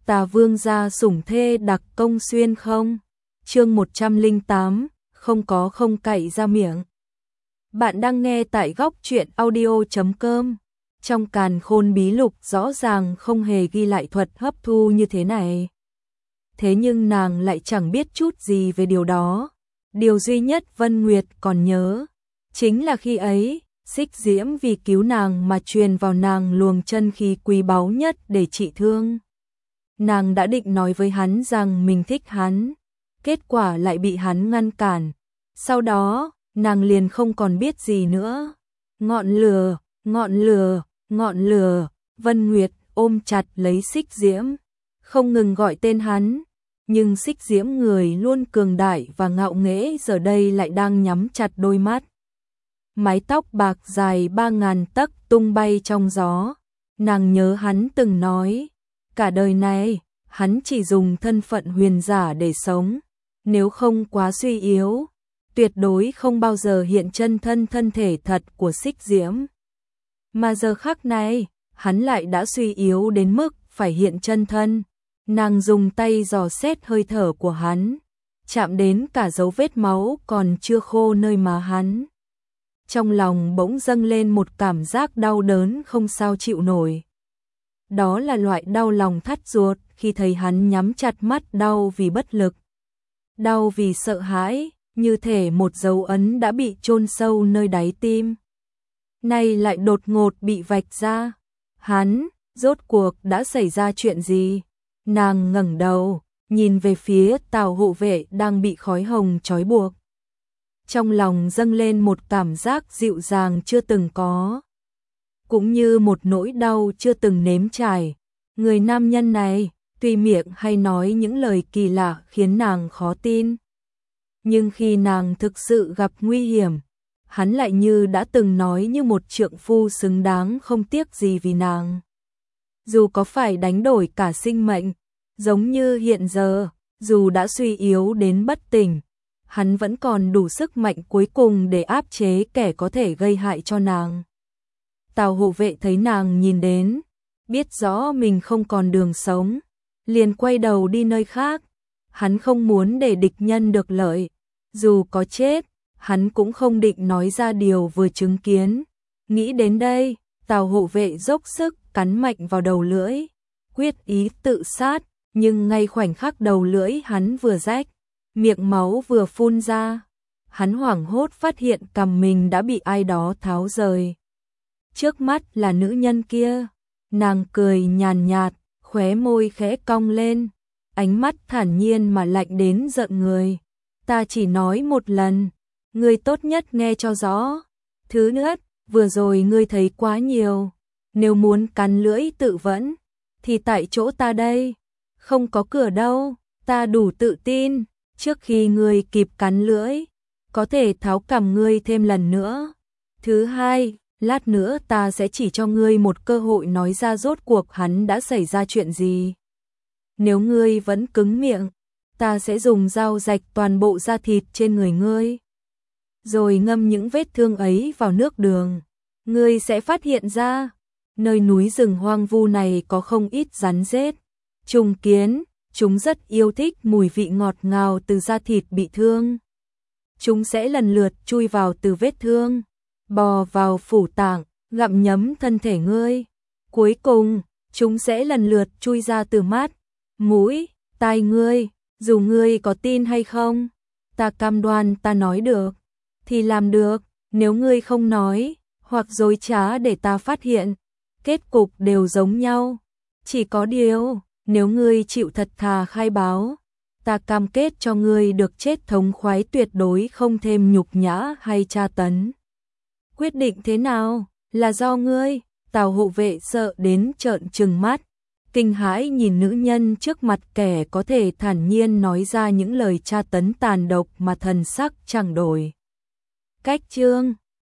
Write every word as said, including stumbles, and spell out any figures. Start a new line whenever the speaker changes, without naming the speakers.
Tà vương gia sủng thê đặc công xuyên không? Chương một trăm lẻ tám, không có không cậy ra miệng. Bạn đang nghe tại góc truyện audio chấm com. Trong Càn Khôn Bí Lục rõ ràng không hề ghi lại thuật hấp thu như thế này. Thế nhưng nàng lại chẳng biết chút gì về điều đó. Điều duy nhất Vân Nguyệt còn nhớ, chính là khi ấy, Xích Diễm vì cứu nàng mà truyền vào nàng luồng chân khí quý báu nhất để trị thương. Nàng đã định nói với hắn rằng mình thích hắn, kết quả lại bị hắn ngăn cản. Sau đó, nàng liền không còn biết gì nữa. Ngọn lửa, ngọn lửa, ngọn lửa, Vân Nguyệt ôm chặt lấy Xích Diễm, không ngừng gọi tên hắn. Nhưng Xích Diễm người luôn cường đại và ngạo nghễ giờ đây lại đang nhắm chặt đôi mắt. Mái tóc bạc dài ba ngàn tấc tung bay trong gió. Nàng nhớ hắn từng nói, cả đời này, hắn chỉ dùng thân phận huyền giả để sống. Nếu không quá suy yếu, tuyệt đối không bao giờ hiện chân thân thân thể thật của Xích Diễm. Mà giờ khắc này, hắn lại đã suy yếu đến mức phải hiện chân thân. Nàng dùng tay dò xét hơi thở của hắn, chạm đến cả dấu vết máu còn chưa khô nơi má hắn. Trong lòng bỗng dâng lên một cảm giác đau đớn không sao chịu nổi. Đó là loại đau lòng thắt ruột khi thấy hắn nhắm chặt mắt, đau vì bất lực, đau vì sợ hãi, như thể một dấu ấn đã bị chôn sâu nơi đáy tim. Nay lại đột ngột bị vạch ra. Hắn, rốt cuộc đã xảy ra chuyện gì? Nàng ngẩng đầu, nhìn về phía Tào hộ vệ đang bị khói hồng trói buộc. Trong lòng dâng lên một cảm giác dịu dàng chưa từng có, cũng như một nỗi đau chưa từng nếm trải. Người nam nhân này, tuy miệng hay nói những lời kỳ lạ khiến nàng khó tin, nhưng khi nàng thực sự gặp nguy hiểm, hắn lại như đã từng nói như một trượng phu xứng đáng không tiếc gì vì nàng. Dù có phải đánh đổi cả sinh mệnh, giống như hiện giờ, dù đã suy yếu đến bất tỉnh, hắn vẫn còn đủ sức mạnh cuối cùng để áp chế kẻ có thể gây hại cho nàng. Tào hộ vệ thấy nàng nhìn đến, biết rõ mình không còn đường sống, liền quay đầu đi nơi khác. Hắn không muốn để địch nhân được lợi, dù có chết, hắn cũng không định nói ra điều vừa chứng kiến. Nghĩ đến đây, Tào hộ vệ dốc sức cắn mạnh vào đầu lưỡi, quyết ý tự sát, nhưng ngay khoảnh khắc đầu lưỡi hắn vừa rách, miệng máu vừa phun ra, hắn hoảng hốt phát hiện cằm mình đã bị ai đó tháo rời. Trước mắt là nữ nhân kia, nàng cười nhàn nhạt, khóe môi khẽ cong lên, ánh mắt thản nhiên mà lạnh đến giận người. Ta chỉ nói một lần, ngươi tốt nhất nghe cho rõ. Thứ nhất, vừa rồi ngươi thấy quá nhiều, nếu muốn cắn lưỡi tự vẫn, thì tại chỗ ta đây, không có cửa đâu. Ta đủ tự tin, trước khi ngươi kịp cắn lưỡi, có thể tháo cằm ngươi thêm lần nữa. Thứ hai, lát nữa ta sẽ chỉ cho ngươi một cơ hội nói ra rốt cuộc hắn đã xảy ra chuyện gì. Nếu ngươi vẫn cứng miệng, ta sẽ dùng dao rạch toàn bộ da thịt trên người ngươi, rồi ngâm những vết thương ấy vào nước đường. Ngươi sẽ phát hiện ra, nơi núi rừng hoang vu này có không ít rắn rết, trùng kiến, chúng rất yêu thích mùi vị ngọt ngào từ da thịt bị thương. Chúng sẽ lần lượt chui vào từ vết thương, bò vào phủ tạng, gặm nhấm thân thể ngươi. Cuối cùng, chúng sẽ lần lượt chui ra từ mắt, mũi, tai ngươi. Dù ngươi có tin hay không, ta cam đoan ta nói được, thì làm được. Nếu ngươi không nói, hoặc dối trá để ta phát hiện, kết cục đều giống nhau. Chỉ có điều, nếu ngươi chịu thật thà khai báo, ta cam kết cho ngươi được chết thống khoái, tuyệt đối không thêm nhục nhã hay tra tấn. Quyết định thế nào, là do ngươi. Tào hộ vệ sợ đến trợn trừng mắt, kinh hãi nhìn nữ nhân trước mặt, kẻ có thể thản nhiên nói ra những lời tra tấn tàn độc mà thần sắc chẳng đổi. Cách chương